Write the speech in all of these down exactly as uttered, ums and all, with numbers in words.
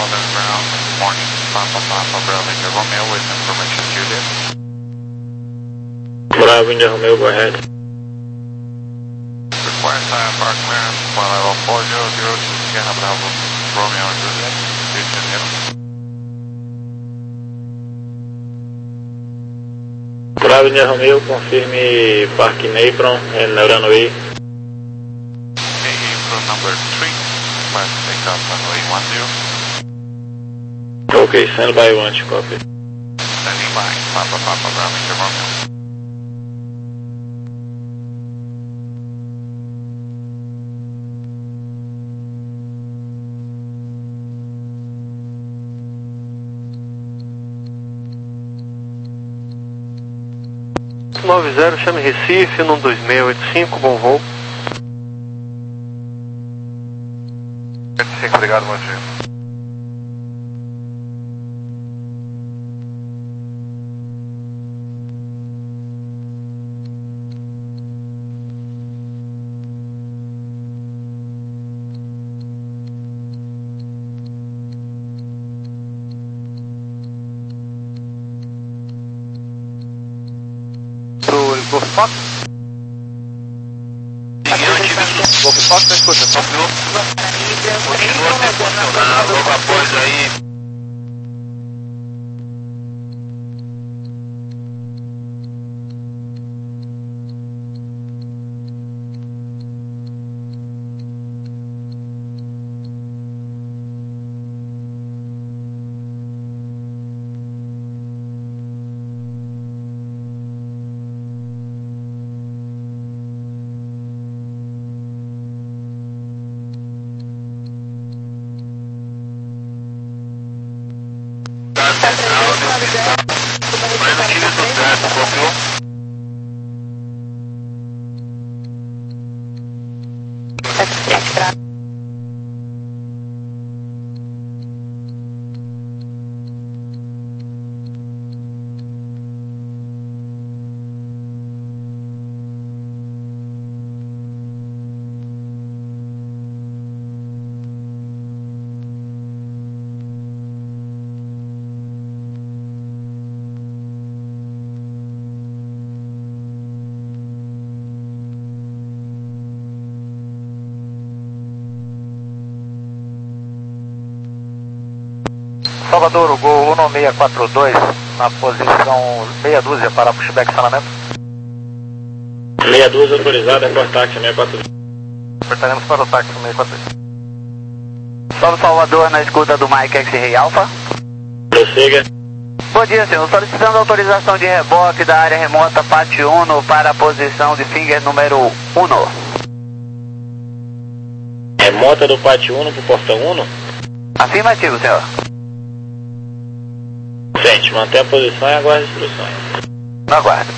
southern ground, morning, Papa Papa Bravo India Romeo with information Juliet. Bravo India Romeo, go ahead. Require time park clearance for level four zero zero to Sierra Bravo Romeo and Juliet, Houston Hill. Bravo India Romeo, confirme parking apron and runway. Apron number three, left take off runway one zero. Okay, stand by one to copy. Standing by, Papa Papa Bravo India Romeo. nove zero, chame Recife, no dois seis oito cinco, bom voo. oitenta e cinco, obrigado, bom dia. Golf Fox? Golf Fox, tá escuta. Continua sem funcionar, logo após aí. Mas aqui no sucesso, confirmou? Salvador, o Gol um seis quatro dois, na posição meia dúzia para pushback estacionamento. meia dúzia autorizada, é por táxi seis quatro dois. Portaremos para o táxi seis quatro dois. Salve Salvador, na escuta do Mike X-Ray Alpha. Prossiga. Bom dia, senhor. Solicitando autorização de reboque da área remota P A T um para a posição de finger número um. Remota do P A T um para o portão um? Afirmativo, senhor. Sente, mantém a posição e aguarde instruções. No aguardo.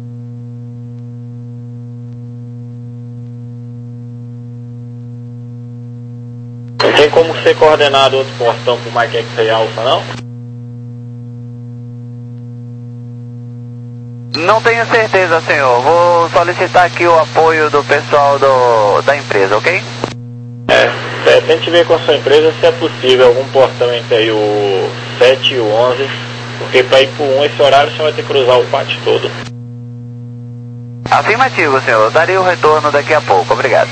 Não tem como ser coordenado outro portão para o Mike X-Ray Alpha, não? Não tenho certeza, senhor. Vou solicitar aqui o apoio do pessoal do, da empresa, ok? É, é, tente ver com a sua empresa se é possível algum portão entre aí o sete e o onze, porque para ir por um esse horário você vai ter que cruzar o pátio todo. Afirmativo, senhor. Daria o retorno daqui a pouco. Obrigado.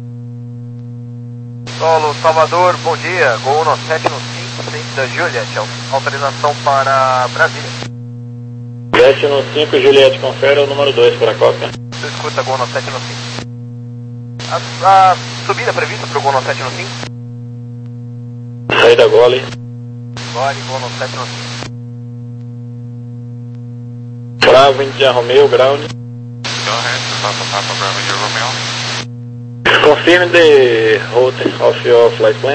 Solo Salvador, bom dia. Gol um sete um cinco, centro da Juliet. Autorização para Brasília. sete no cinco, Juliette, confere o número dois para a cópia. Você escuta Gol um sete um cinco. A, a subida prevista para o Gol um sete um cinco? Saída Gole. Gole, Gol um sete um cinco. Bravo, India Romeo, ground. Go ahead, Papa Papa Bravo India Romeo. Confirm the route of your flight plan.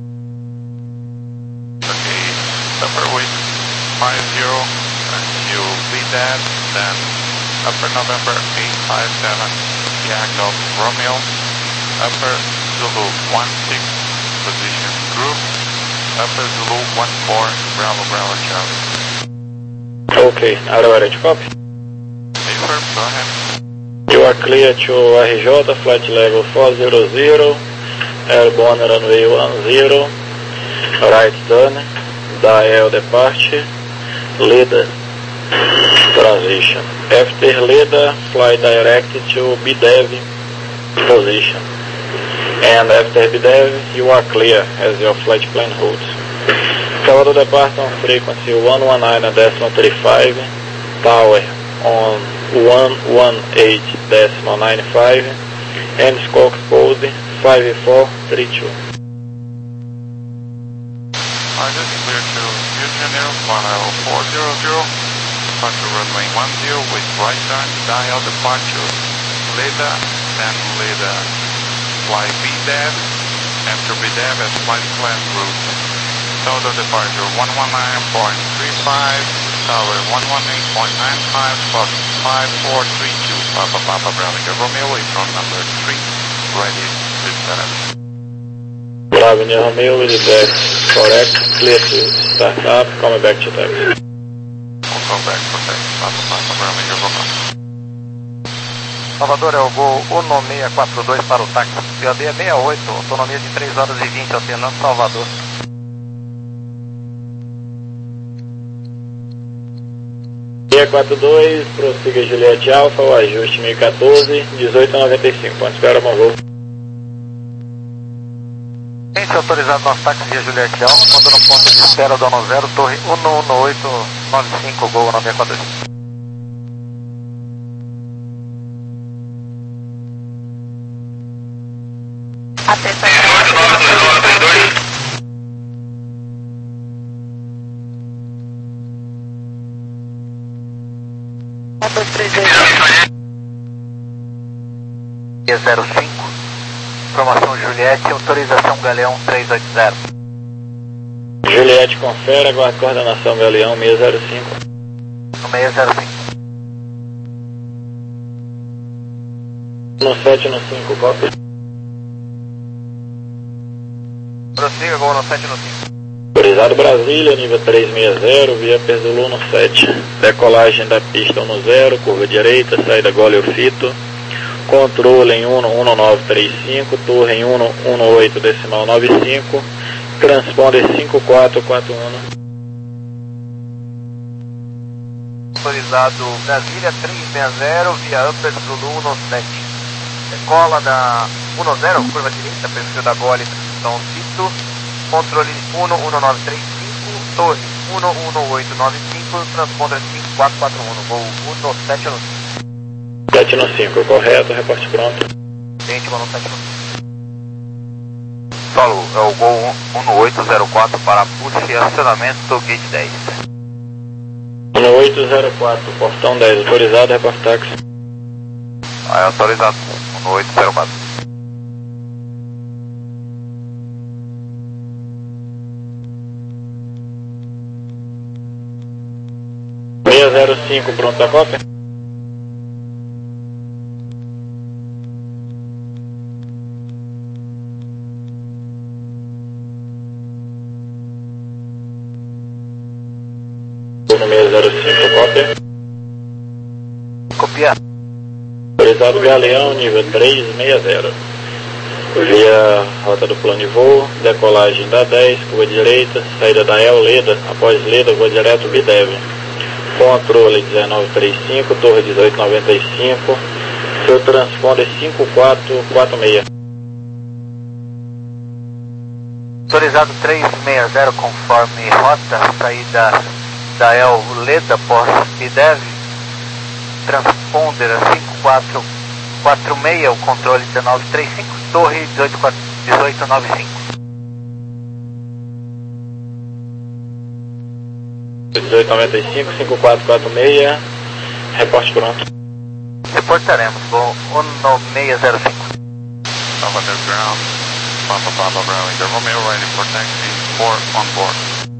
Okay, upper with five zero, and you lead that, then upper November eight five seven, Yankov Romeo, upper Zulu one six, position group, upper Zulu one four, Bravo Bravo Charlie. Okay, out of range, copy. Affirm, go ahead. You are clear to R J, flight level four zero zero, airborne runway one zero, right turn, dial departure, leader, transition. After leader, fly direct to B D E V position. And after B D E V, you are clear as your flight plan holds. Salvador departure on frequency one nineteen point three five, tower on one eighteen point nine five, and scope code five four three two. Target clear to Houston Air Flight four hundred, departure runway one zero with right turn, dial departure, leader, then leader, fly B D E V, after B D E V as flight plan route. Total departure one nineteen point three five, tower one eighteen point nine five, plus five four three two, Papa Papa Bravo Romeo, from number three, ready to set up. Bravo Romeo, is back, correct, clear to start up, coming back to taxi. We'll come back for taxi, Papa Papa Bravo Romeo. Salvador, é o Gol um seis quatro dois para o táxi, P O D é sessenta e oito, autonomia de três horas e vinte, oceanando Salvador. seis quatro dois, prossiga Juliette Alpha, o ajuste mil e quatorze, dezoito noventa e cinco, ponto espera, bom voo. Gente, autorizado nosso táxi via Juliette Alpha, quando no ponto de espera do ano zero, torre um um oito nove cinco, Gol um seis quatro dois. Atenção. oito nove dois nove três dois. dois três dois. E zero cinco, informação Juliette, autorização Galeão três oito zero. Juliette confere, aguarda coordenação Galeão seis zero cinco. No seis zero cinco. No sete no cinco, copy. Prossiga, Gol no sete no cinco. Autorizado Brasília, nível trezentos e sessenta, via Perzulu no sete. Decolagem da pista no zero, curva direita, saída Góleo-Fito. Controle em um um nove três cinco, torre em um um oito decimal nove cinco, transponder cinco quatro quatro um. Autorizado Brasília trezentos e sessenta, via Upper Zulu no sete. Decola da um zero, curva direita, perfil da Gole, transição Fito. Controle um um nove três cinco, torre um um oito nove cinco, transponder cinco quatro quatro um, voo um no sete no cinco. sete no cinco, correto, reporte pronto. Gente, voo no sete no cinco. Solo, é o Gol um oito zero quatro para push e acionamento gate dez. um oito zero quatro, portão dez, autorizado, reporte táxi. Ah, é autorizado, um oito zero quatro. seis zero cinco, pronto a cópia? No seis zero cinco, cópia? Copiar. Autorizado Galeão, nível trezentos e sessenta. Via rota do plano de voo, decolagem da dez, curva direita, saída da El Leda, após Leda, voo direto B D E V. Controle dezenove trinta e cinco, torre dezoito noventa e cinco, seu transponder cinco quatro quatro seis. Autorizado trezentos e sessenta conforme rota, saída da El Leda pós B D E V, transponder cinco quatro quatro seis, o controle dezenove trinta e cinco, torre dezoito noventa e cinco. dezoito noventa e cinco, cinco quatro quatro seis, reporte pronto. Reportaremos, voo um seis zero cinco. Salvador ground, Papa Papa Bravo India Romeo, ready for taxi, four on board.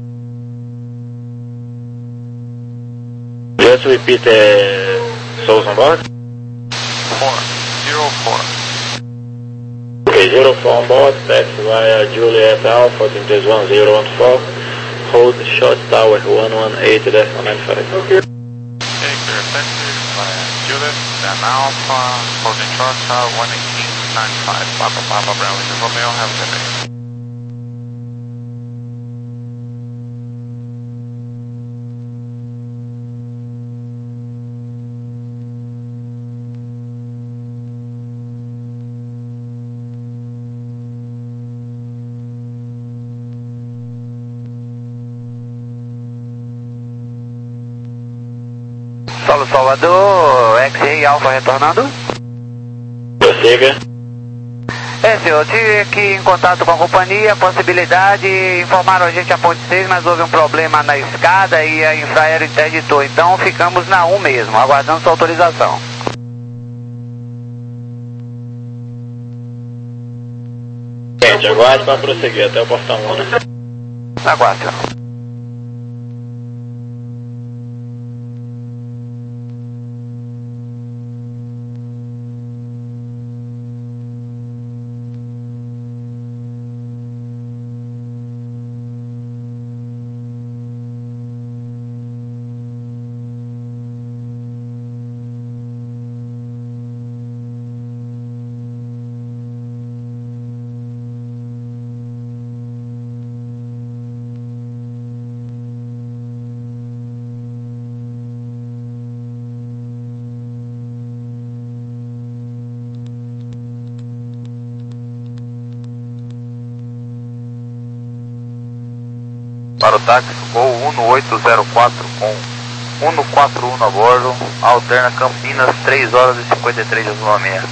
Just repeat, uh, souls on board? four, zero four. Okay, zero four on board, taxi via Juliet Alpha, Team one zero one four, hold short tower one eighteen point nine five. Okay. Okay, clear taxi via Juliet, then Alpha, holding short tower one eighteen point nine five, Papa Papa Bravo India Romeo, have a good day. Paulo Salvador, X-Ray Alpha retornando. Prossiga. É, senhor, tive aqui em contato com a companhia, possibilidade, informaram a gente a ponte seis, mas houve um problema na escada e a Infraero interditou, então ficamos na um mesmo, aguardando sua autorização. Gente, aguarde para prosseguir até o portão um, né? Aguarde, senhor. Para o táxi, Gol um oito zero quatro com um quatro um a bordo, alterna Campinas, três horas e cinquenta e três de deslocamento.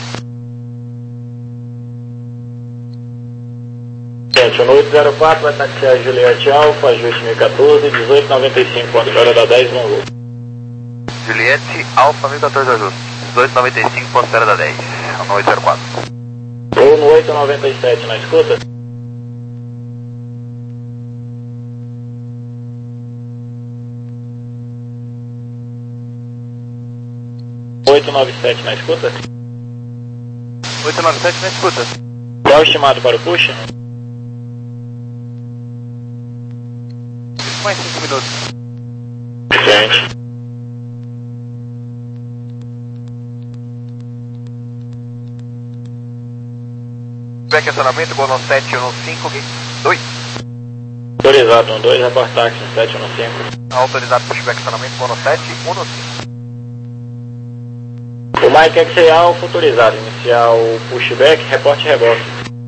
Gente, o oito zero quatro vai taxiar Juliette Alfa, ajuste mil e quatorze, dezoito noventa e cinco, ponto de hora da dez, vamos lá. Juliette Alfa mil e quatorze ajuste, dezoito noventa e cinco, ponto zero da dez, no oito zero quatro. Ou no oito noventa e sete, na escuta? oito nove sete na escuta? oito nove sete na escuta. Qual é o estimado para o push? Mais cinco minutos. Gente. Back acionamento, Gol sete um cinco, dois. Autorizado, um dois, report táxi, sete um cinco. Autorizado pushback acionamento, Gol sete um cinco. O Mike X A Alfa autorizado, inicial pushback, reporte reboque.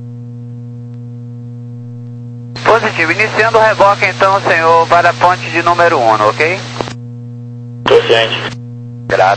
Positivo, iniciando o reboque então, senhor, para a ponte de número um, ok? Tô ciente. Grato.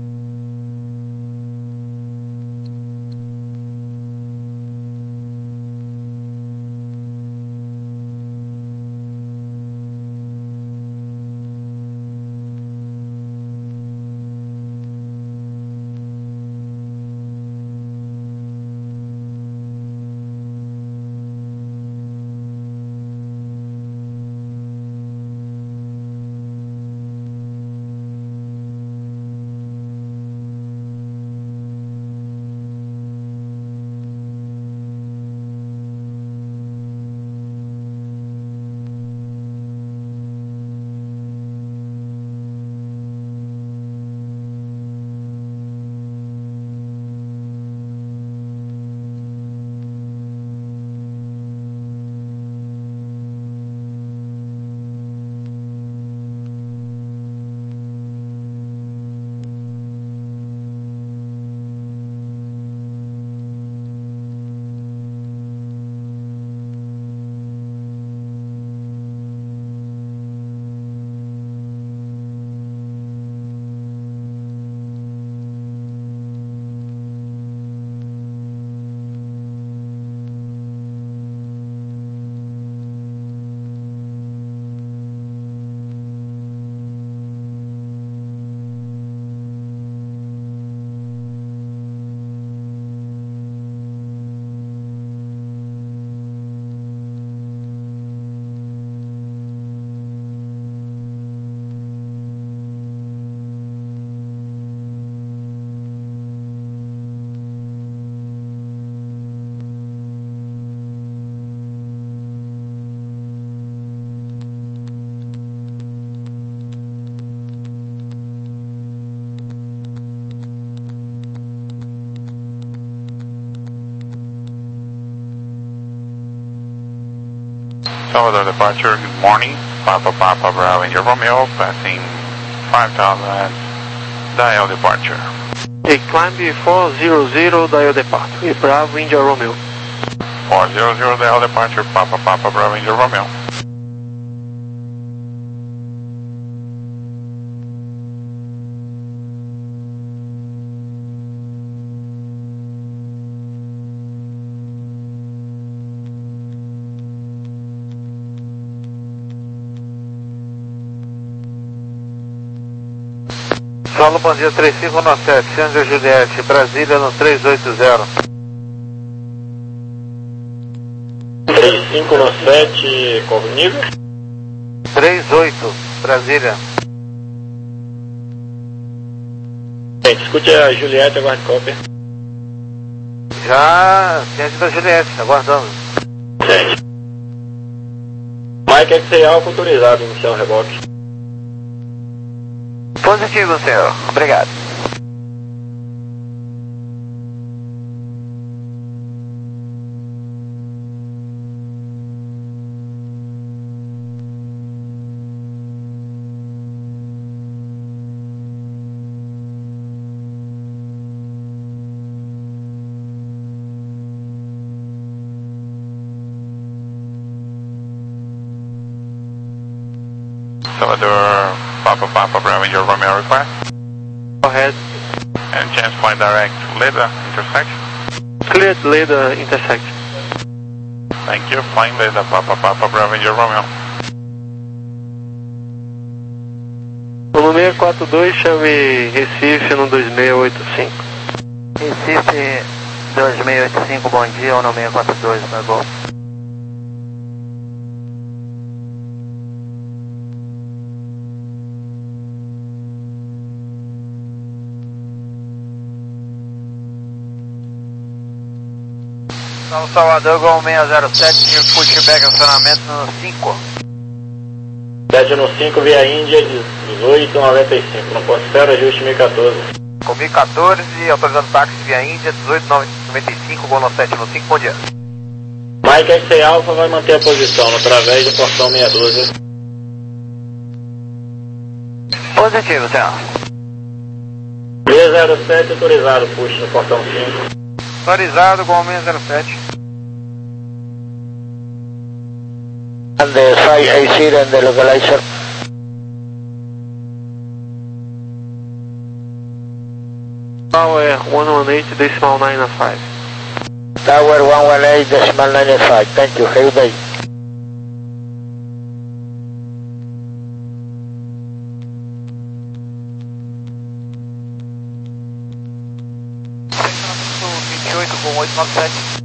Salvador departure, good morning. Papa Papa Bravo India Romeo, passing five thousand, dial departure. Hey, climb four zero zero, dial departure. Bravo India Romeo. four zero zero, dial departure, Papa Papa Bravo India Romeo. Solo, bom dia, três cinco nove sete, Sandra Juliette, Brasília no três oito zero. três cinco nove sete, qual o nível? três oito, Brasília. Gente, escute a Juliette, aguarde cópia. Já ciente da Juliette, aguardando. Gente. Mike X Alfa autorizado, iniciar o reboque. Positivo, senhor. Obrigado. Salvador, Papa Papa Bravo, your Romeo request. Go ahead. And chance flight direct, Leda, intersection. Cleared Leda intersection. Thank you, flying Leda, Papa Papa Bravo, your Romeo. No seis quatro dois, chame Recife no dois seis oito cinco. Recife dois seis oito cinco, bom dia, ou no seis quatro dois, tá bom. São Salvador, Gol seis zero sete, pushback, acionamento no cinco. sete no cinco, via Índia, dezoito noventa e cinco, no ponto zero, ajuste mil e quatorze. Com mil e quatorze, autorizando táxi via Índia, dezoito noventa e cinco, Gol sete no cinco, bom dia. Mike X Alfa vai manter a posição no través do portão meia dúzia. Positivo, senhor. seis zero sete autorizado, push no portão cinco. Autorizado, Gol seis zero sete. And the five eighty and the localizer. Tower one one eight decimal nine five. Tower one one eight decimal nine five, thank you, have a good day. vinte e oito, Gol oito nove sete.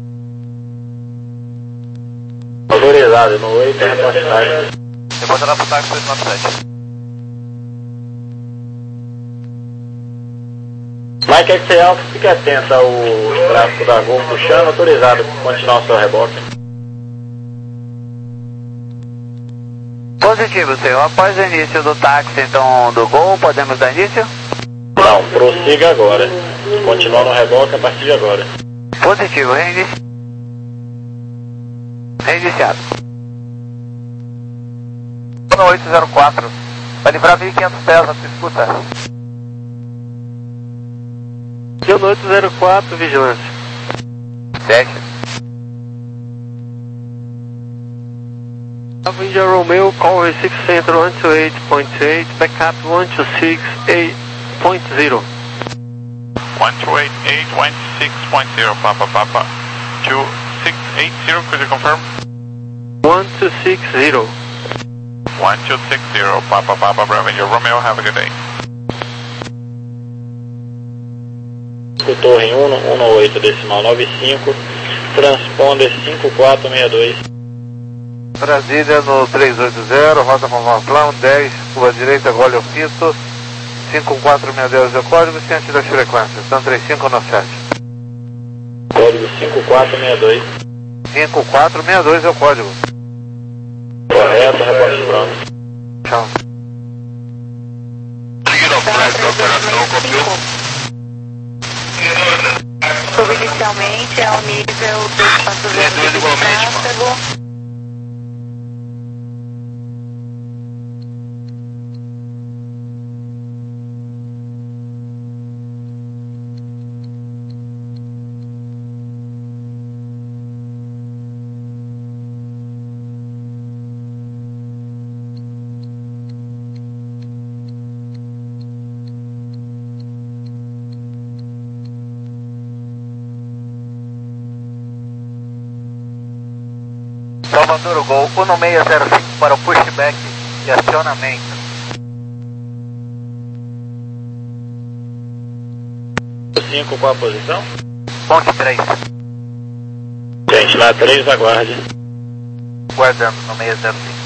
Autorizado, no oito, reportagem. Depois ela pro táxi oito nove sete. Mike X Alfa, fique atento ao tráfego da Gol puxando, autorizado, continuar o seu reboque. Positivo, senhor. Após o início do táxi, então, do Gol, podemos dar início? Não, prossiga agora. Continuar no reboque a partir de agora. Positivo, reinici... reiniciado. No oito zero quatro, vai livrar mil e quinhentos pés na sua escuta. No oito zero quatro, vigilância. sete. India Romeo, call Recife Center one two eight point eight, backup one two six eight point zero. one two eight eight one six point zero, Papa Papa. two six eight zero, could you confirm? one two six zero. one two six zero, Papa Papa Bravo, your Romeo, have a good day. Torre um um oito decimal nove cinco, transponder cinco quatro seis dois. Brasília no três oito zero, rota Pamplão, dez, curva direita, Gole ao Pinto, cinco quatro seis zero é o código, ciente das frequências, são três cinco nove sete. Código cinco quatro seis dois. cinco quatro seis dois é o código. Correto, reporte pronto. Tchau. Inicialmente é o nível dois quatro zero de tráfego. Salvador, Gol um seis zero cinco para o pushback e acionamento. cinco, qual a posição? Ponte três. Gente, lá três, aguarde. Guardando no seis zero cinco.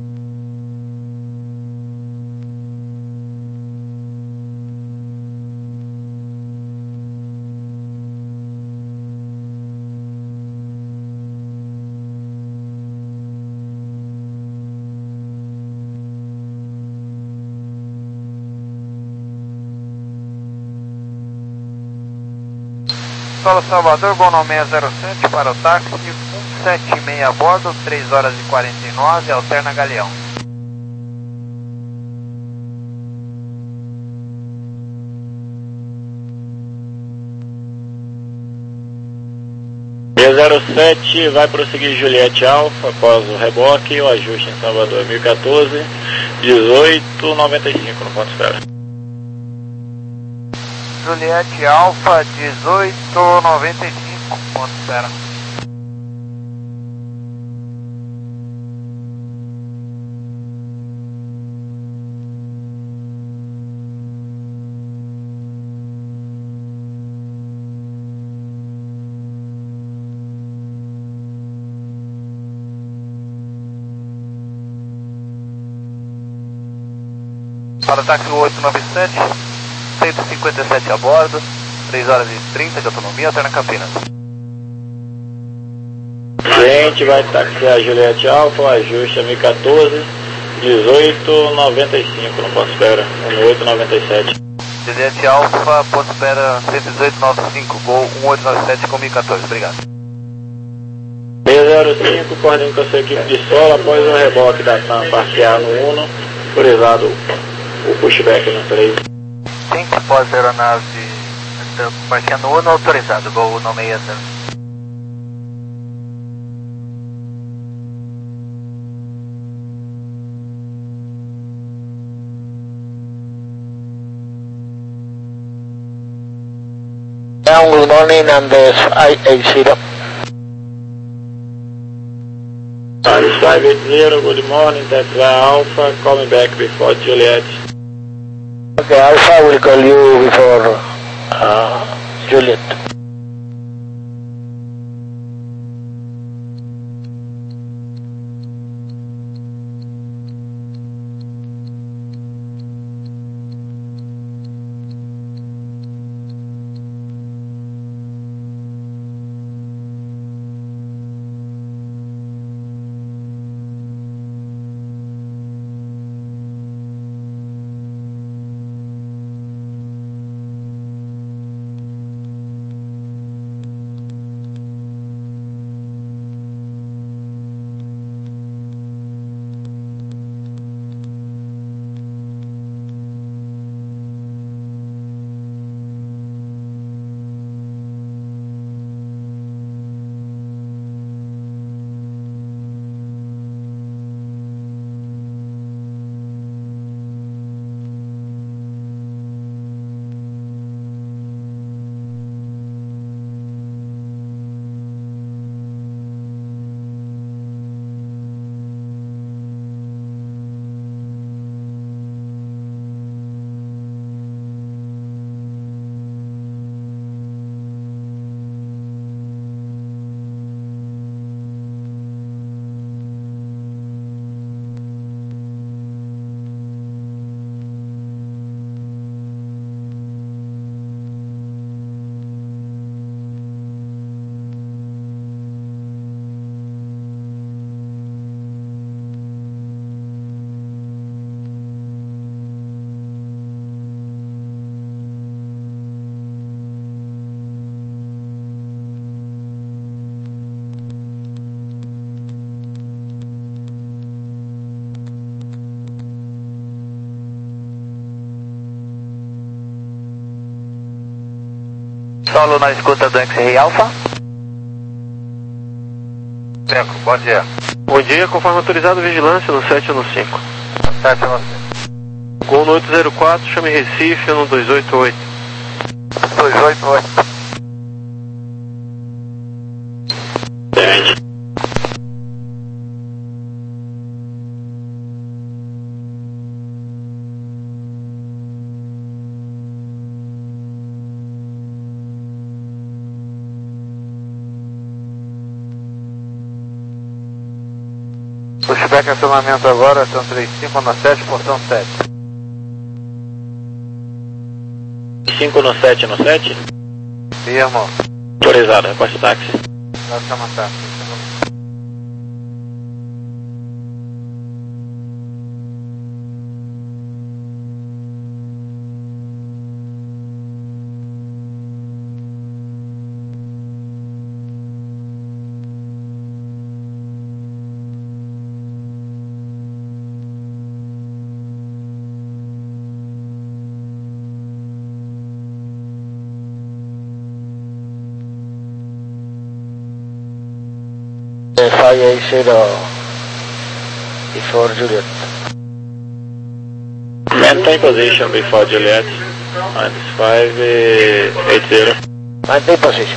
Solo Salvador, Gol no seis zero sete para o táxi, um sete seis a bordo, três horas e quarenta e nove, alterna Galeão. seis zero sete vai prosseguir Juliette Alfa após o reboque, o ajuste em Salvador mil e quatorze, dezoito noventa e cinco no ponto espera. Juliette Alfa, dezoito noventa e cinco, ponto espera. Para o táxi oito nove sete, cento e cinquenta e sete a bordo, três horas e trinta de autonomia, alterna Campinas. Gente, vai taxiar Juliette Alfa, o ajuste é mil e quatorze, dezoito noventa e cinco no ponto espera, oito noventa e sete. Juliette Alfa, ponto espera cento e dezoito noventa e cinco, Gol um oito nove sete com mil e quatorze, obrigado. seis zero cinco, coordene com a sua equipe de solo após o reboque da TAM parquear no Uno, autorizado o pushback no três. Sim, após a aeronave parquear no Uno, autorizado, Gol no seis zero. Now good morning, Andes I eighty. Andes five eighty, good morning, that's Alpha, call me back before Juliet. Okay, Alpha will call you before uh, Juliet. Solo na escuta do X-Ray Alpha. Cinco, bom dia. Bom dia, conforme autorizado, vigilância no sete no cinco. sete no cinco. Gol no oito zero quatro, chame Recife no dois oito oito. dois oito oito. Gente. Pushback acionamento agora, são trinta e cinco no sete, portão sete. cinco no sete no sete? Firmo. Autorizado, reporte táxi. Nós estamos táxi. five eight zero before Juliet. Maintain position before Juliet. And five eight zero. Maintain position.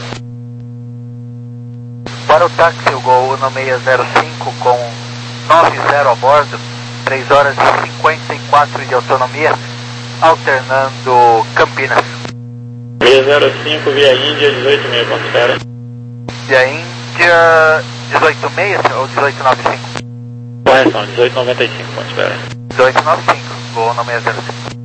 Para o táxi, o Gol uno seis zero cinco com nove zero a bordo, três horas e cinquenta e quatro de autonomia, alternando Campinas. seis zero cinco via Índia, dezoito meia, ponto espera. Via Índia, dezoito seis ou dezoito nove cinco? Correção, dezoito noventa e cinco, ponto espera. dezoito nove cinco, Gol uno seis zero cinco.